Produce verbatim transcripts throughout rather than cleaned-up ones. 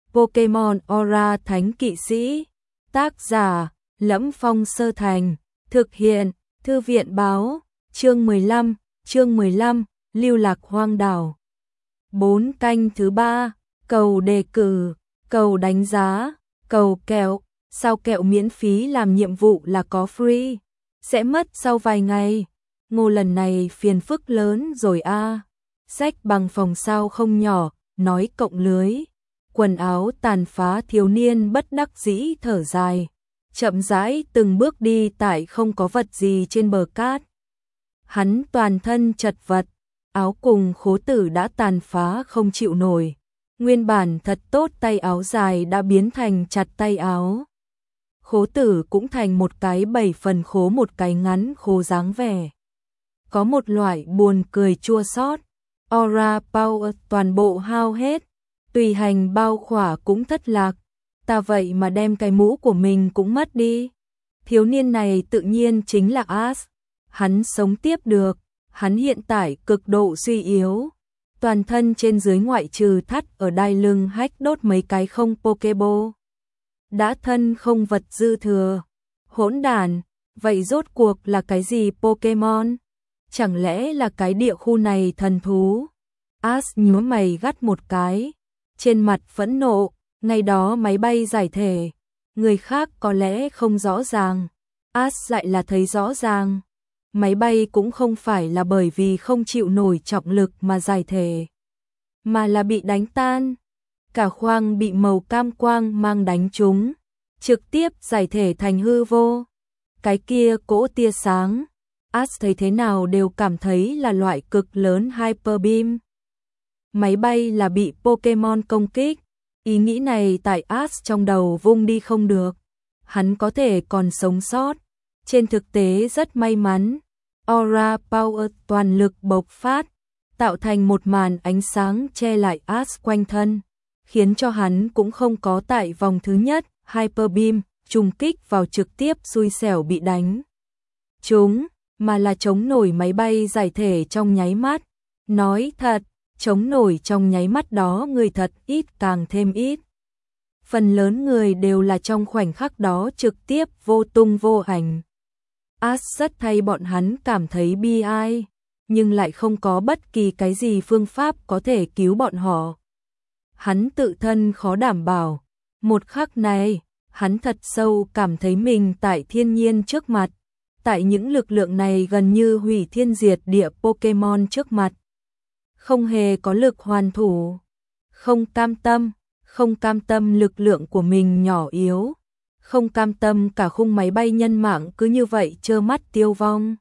Pokemon Aura Thánh Kỵ Sĩ. Tác giả: Lẫm Phong Sơ Thành. Thực hiện: Thư viện báo. Chương mười lăm, chương mười lăm, Lưu lạc hoang đảo. bốn canh thứ ba, cầu đề cử, cầu đánh giá, cầu kẹo. Sao kẹo miễn phí làm nhiệm vụ là có free, sẽ mất sau vài ngày. Ngô lần này phiền phức lớn rồi a. À. Sách bằng phòng sao không nhỏ, nói cộng lưới. Quần áo tàn phá thiếu niên bất đắc dĩ thở dài. Chậm rãi từng bước đi tại không có vật gì trên bờ cát. Hắn toàn thân chật vật, áo cùng khố tử đã tàn phá không chịu nổi. Nguyên bản thật tốt tay áo dài đã biến thành chặt tay áo. Khố tử cũng thành một cái bảy phần khố một cái ngắn khố dáng vẻ. Có một loại buồn cười chua xót. Aura Power toàn bộ hao hết, tùy hành bao khỏa cũng thất lạc. Ta vậy mà đem cái mũ của mình cũng mất đi. Thiếu niên này tự nhiên chính là Ash. Hắn sống tiếp được, hắn hiện tại cực độ suy yếu. Toàn thân trên dưới ngoại trừ thắt ở đai lưng hách đốt mấy cái không Pokeball. Đã thân không vật dư thừa. Hỗn đản, vậy rốt cuộc là cái gì Pokemon? Chẳng lẽ là cái địa khu này thần thú? Ash nhướng mày gắt một cái, trên mặt phẫn nộ. Ngày đó máy bay giải thể, người khác có lẽ không rõ ràng, Ash lại là thấy rõ ràng. Máy bay cũng không phải là bởi vì không chịu nổi trọng lực mà giải thể, mà là bị đánh tan. Cả khoang bị màu cam quang mang đánh trúng, trực tiếp giải thể thành hư vô. Cái kia cỗ tia sáng, Ash thấy thế nào đều cảm thấy là loại cực lớn Hyper Beam. Máy bay là bị Pokemon công kích. Ý nghĩ này tại Ash trong đầu vung đi không được. Hắn có thể còn sống sót, trên thực tế rất may mắn. Aura Power toàn lực bộc phát, tạo thành một màn ánh sáng che lại Ash quanh thân, khiến cho hắn cũng không có tại vòng thứ nhất Hyper Beam trùng kích vào trực tiếp xui xẻo bị đánh chúng, mà là chống nổi máy bay giải thể trong nháy mắt. Nói thật, chống nổi trong nháy mắt đó người thật ít càng thêm ít. Phần lớn người đều là trong khoảnh khắc đó trực tiếp vô tung vô ảnh. Ash rất thay bọn hắn cảm thấy bi ai, nhưng lại không có bất kỳ cái gì phương pháp có thể cứu bọn họ. Hắn tự thân khó đảm bảo. Một khắc này, hắn thật sâu cảm thấy mình tại thiên nhiên trước mặt, tại những lực lượng này gần như hủy thiên diệt địa Pokemon trước mặt. Không hề có lực hoàn thủ, không cam tâm, không cam tâm lực lượng của mình nhỏ yếu, không cam tâm cả khung máy bay nhân mạng cứ như vậy trơ mắt tiêu vong.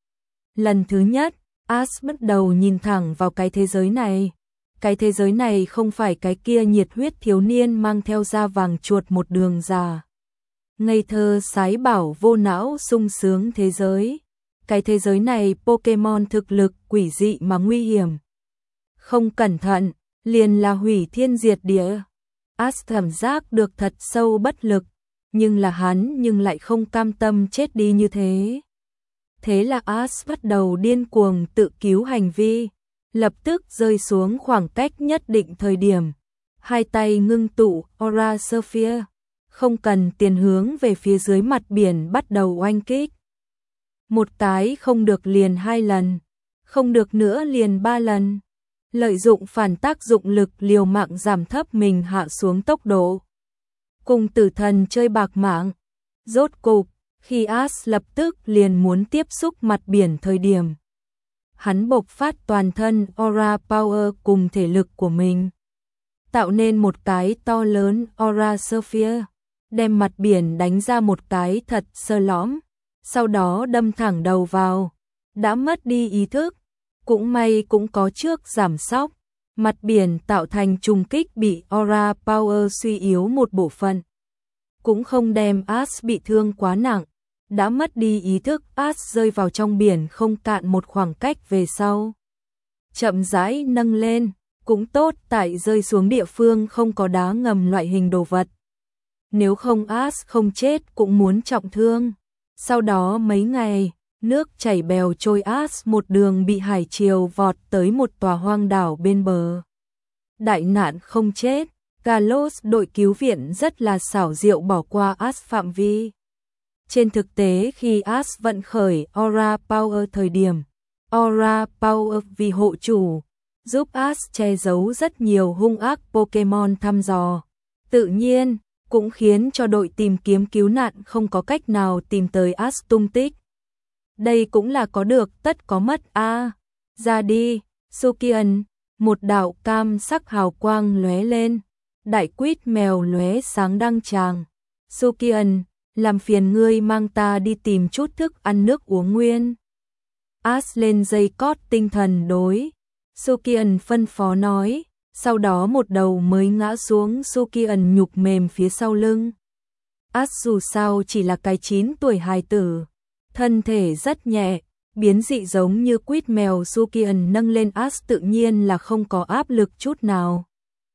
Lần thứ nhất, Ash bắt đầu nhìn thẳng vào cái thế giới này. Cái thế giới này không phải cái kia nhiệt huyết thiếu niên mang theo da vàng chuột một đường già. Ngây thơ sái bảo vô não sung sướng thế giới. Cái thế giới này Pokemon thực lực quỷ dị mà nguy hiểm. Không cẩn thận, liền là hủy thiên diệt địa. Ash cảm giác được thật sâu bất lực, nhưng là hắn nhưng lại không cam tâm chết đi như thế. Thế là Ash bắt đầu điên cuồng tự cứu hành vi, lập tức rơi xuống khoảng cách nhất định thời điểm. Hai tay ngưng tụ Aura Sphere, không cần tiền hướng về phía dưới mặt biển bắt đầu oanh kích. Một cái không được liền hai lần, không được nữa liền ba lần. Lợi dụng phản tác dụng lực liều mạng giảm thấp mình hạ xuống tốc độ. Cùng tử thần chơi bạc mạng. Rốt cục, khi Ash lập tức liền muốn tiếp xúc mặt biển thời điểm, hắn bộc phát toàn thân Aura Power cùng thể lực của mình, tạo nên một cái to lớn Aura Sphere, đem mặt biển đánh ra một cái thật sơ lõm, sau đó đâm thẳng đầu vào. Đã mất đi ý thức, cũng may cũng có trước giảm sóc, mặt biển tạo thành trùng kích bị Aura Power suy yếu một bộ phận, cũng không đem Ash bị thương quá nặng. Đã mất đi ý thức, Ash rơi vào trong biển không cạn một khoảng cách về sau, chậm rãi nâng lên. Cũng tốt tại rơi xuống địa phương không có đá ngầm loại hình đồ vật, nếu không Ash không chết cũng muốn trọng thương. Sau đó mấy ngày, nước chảy bèo trôi, Ash một đường bị hải triều vọt tới một tòa hoang đảo bên bờ. Đại nạn không chết, Carlos đội cứu viện rất là xảo diệu bỏ qua Ash phạm vi. Trên thực tế khi Ash vận khởi Aura Power thời điểm, Aura Power vì hộ chủ, giúp Ash che giấu rất nhiều hung ác Pokemon thăm dò. Tự nhiên, cũng khiến cho đội tìm kiếm cứu nạn không có cách nào tìm tới Ash tung tích. Đây cũng là có được tất có mất a. À, ra đi, Sukian, một đạo cam sắc hào quang lóe lên, đại quýt mèo lóe sáng đăng tràng. Sukian, làm phiền ngươi mang ta đi tìm chút thức ăn nước uống nguyên. Ash lên dây cót tinh thần đối. Sukian phân phó nói, sau đó một đầu mới ngã xuống. Sukian nhục mềm phía sau lưng. Ash dù sao chỉ là cái chín tuổi hài tử, thân thể rất nhẹ, biến dị giống như quýt mèo. Sukian nâng lên Ash tự nhiên là không có áp lực chút nào.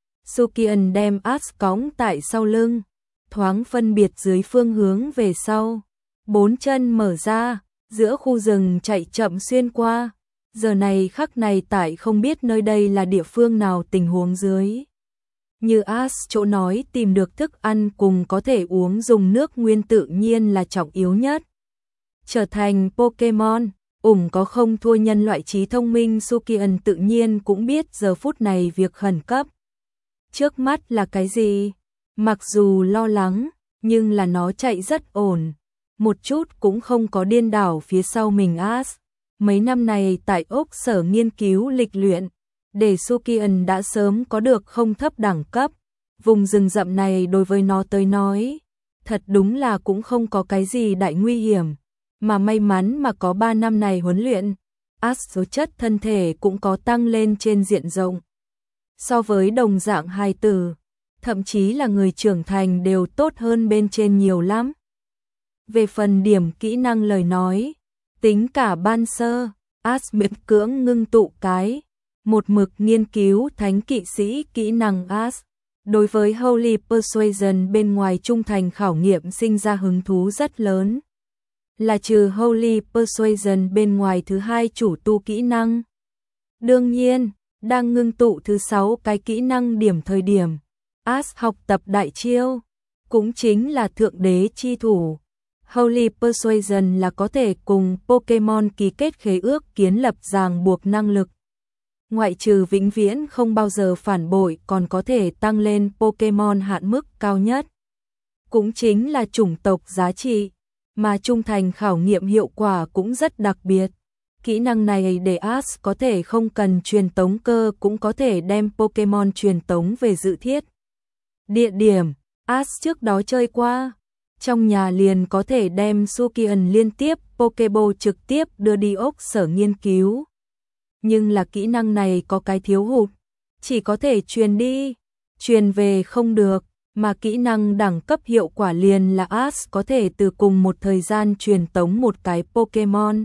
Sukian đem Ash cõng tại sau lưng, thoáng phân biệt dưới phương hướng về sau, bốn chân mở ra, giữa khu rừng chạy chậm xuyên qua. Giờ này khắc này tại không biết nơi đây là địa phương nào tình huống dưới. Như Ash chỗ nói tìm được thức ăn cùng có thể uống dùng nước nguyên tự nhiên là trọng yếu nhất. Trở thành Pokemon, ủng có không thua nhân loại trí thông minh. Sukian tự nhiên cũng biết giờ phút này việc khẩn cấp trước mắt là cái gì. Mặc dù lo lắng, nhưng là nó chạy rất ổn, một chút cũng không có điên đảo phía sau mình. Ash mấy năm này tại Ốc Sở nghiên cứu lịch luyện, để Sukian đã sớm có được không thấp đẳng cấp. Vùng rừng rậm này đối với nó tới nói, thật đúng là cũng không có cái gì đại nguy hiểm, mà may mắn mà có ba năm này huấn luyện, Ash số chất thân thể cũng có tăng lên trên diện rộng. So với đồng dạng hài tử, thậm chí là người trưởng thành đều tốt hơn bên trên nhiều lắm. Về phần điểm kỹ năng lời nói, tính cả ban sơ, Ash miễn cưỡng ngưng tụ cái, một mực nghiên cứu thánh kỵ sĩ kỹ năng. Ash đối với Holy Persuasion bên ngoài trung thành khảo nghiệm sinh ra hứng thú rất lớn. Là trừ Holy Persuasion bên ngoài thứ hai chủ tu kỹ năng. Đương nhiên, đang ngưng tụ thứ sáu cái kỹ năng điểm thời điểm, Ash học tập đại chiêu, cũng chính là thượng đế chi thủ. Holy Persuasion là có thể cùng Pokemon ký kết khế ước kiến lập ràng buộc năng lực. Ngoại trừ vĩnh viễn không bao giờ phản bội còn có thể tăng lên Pokemon hạn mức cao nhất. Cũng chính là chủng tộc giá trị, mà trung thành khảo nghiệm hiệu quả cũng rất đặc biệt. Kỹ năng này để Ash có thể không cần truyền tống cơ cũng có thể đem Pokemon truyền tống về dự thiết. Địa điểm, Ash trước đó chơi qua, trong nhà liền có thể đem Sukian liên tiếp Pokeball trực tiếp đưa đi Ốc Sở nghiên cứu. Nhưng là kỹ năng này có cái thiếu hụt, chỉ có thể truyền đi, truyền về không được, mà kỹ năng đẳng cấp hiệu quả liền là Ash có thể từ cùng một thời gian truyền tống một cái Pokemon,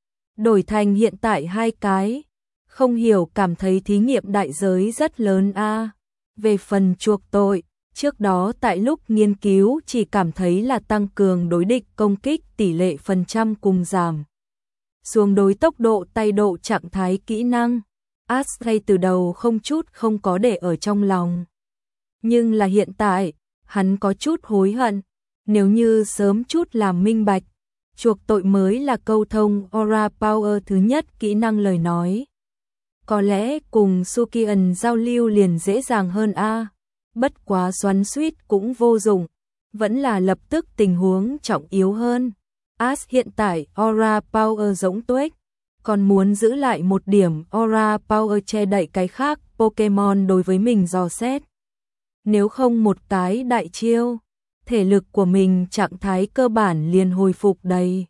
đổi thành hiện tại hai cái. Không hiểu cảm thấy thí nghiệm đại giới rất lớn a. À. Về phần chuộc tội, trước đó tại lúc nghiên cứu chỉ cảm thấy là tăng cường đối địch công kích tỷ lệ phần trăm cùng giảm xuống đối tốc độ tay độ trạng thái kỹ năng. Ash ngay từ đầu không chút không có để ở trong lòng. Nhưng là hiện tại, hắn có chút hối hận, nếu như sớm chút làm minh bạch, chuộc tội mới là câu thông Aura Power thứ nhất kỹ năng lời nói. Có lẽ cùng Sukian giao lưu liền dễ dàng hơn a. À. Bất quá xoắn xuýt cũng vô dụng, vẫn là lập tức tình huống trọng yếu hơn. Ash hiện tại Aura Power giống tuếch, còn muốn giữ lại một điểm Aura Power che đậy cái khác Pokemon đối với mình dò xét. Nếu không một cái đại chiêu, thể lực của mình trạng thái cơ bản liền hồi phục đầy.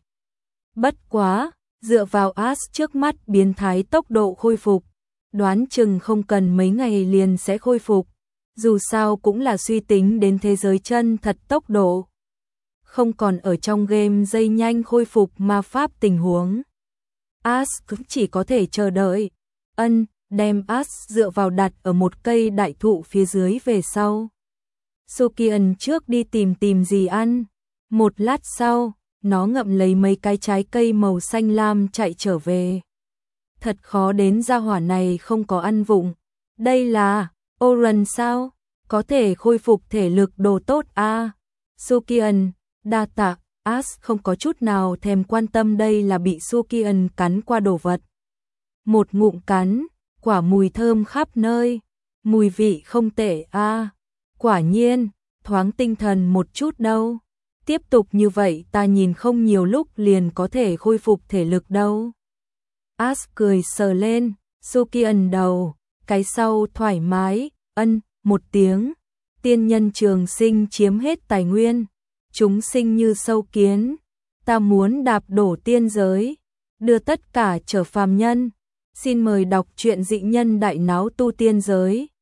Bất quá, dựa vào Ash trước mắt biến thái tốc độ khôi phục, đoán chừng không cần mấy ngày liền sẽ khôi phục. Dù sao cũng là suy tính đến thế giới chân thật tốc độ. Không còn ở trong game dây nhanh khôi phục ma pháp tình huống. Ash cũng chỉ có thể chờ đợi. Ân, đem Ash dựa vào đặt ở một cây đại thụ phía dưới về sau. Sukian trước đi tìm tìm gì ăn. Một lát sau, nó ngậm lấy mấy cái trái cây màu xanh lam chạy trở về. Thật khó đến gia hỏa này không có ăn vụng. Đây là Oran sao? có thể khôi phục thể lực đồ tốt a. À. Sukian, đa tạ. As không có chút nào thèm quan tâm đây là bị Sukian cắn qua đồ vật. Một ngụm cắn, quả mùi thơm khắp nơi, mùi vị không tệ a. À. Quả nhiên, thoáng tinh thần một chút đâu. Tiếp tục như vậy ta nhìn không nhiều lúc liền có thể khôi phục thể lực đâu. As cười sờ lên, Sukian đầu, cái sau thoải mái, ân, một tiếng. Tiên nhân trường sinh chiếm hết tài nguyên, chúng sinh như sâu kiến, ta muốn đạp đổ tiên giới, đưa tất cả trở phàm nhân. Xin mời đọc truyện Dị Nhân Đại Náo Tu Tiên Giới.